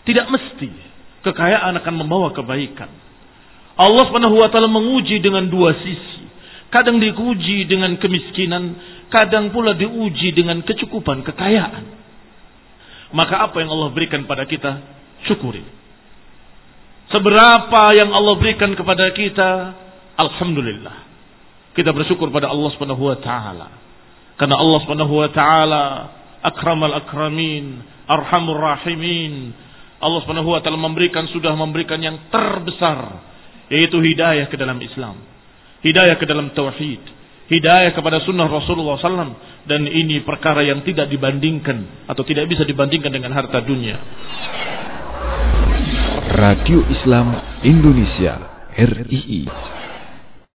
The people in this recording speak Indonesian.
Tidak mesti kekayaan akan membawa kebaikan. Allah Subhanahu wa taala menguji dengan dua sisi. Kadang diuji dengan kemiskinan, kadang pula diuji dengan kecukupan, kekayaan. Maka apa yang Allah berikan pada kita, syukuri. Seberapa yang Allah berikan kepada kita, alhamdulillah. Kita bersyukur pada Allah Subhanahu wa taala. Karena Allah Subhanahu wa taala akramal akramin, arhamur rahimin. Allah Subhanahu wa taala sudah memberikan yang terbesar, yaitu hidayah ke dalam Islam, hidayah ke dalam tauhid, hidayah kepada sunnah Rasulullah SAW. Dan ini perkara yang tidak dibandingkan atau tidak bisa dibandingkan dengan harta dunia. Radio Islam Indonesia, RII.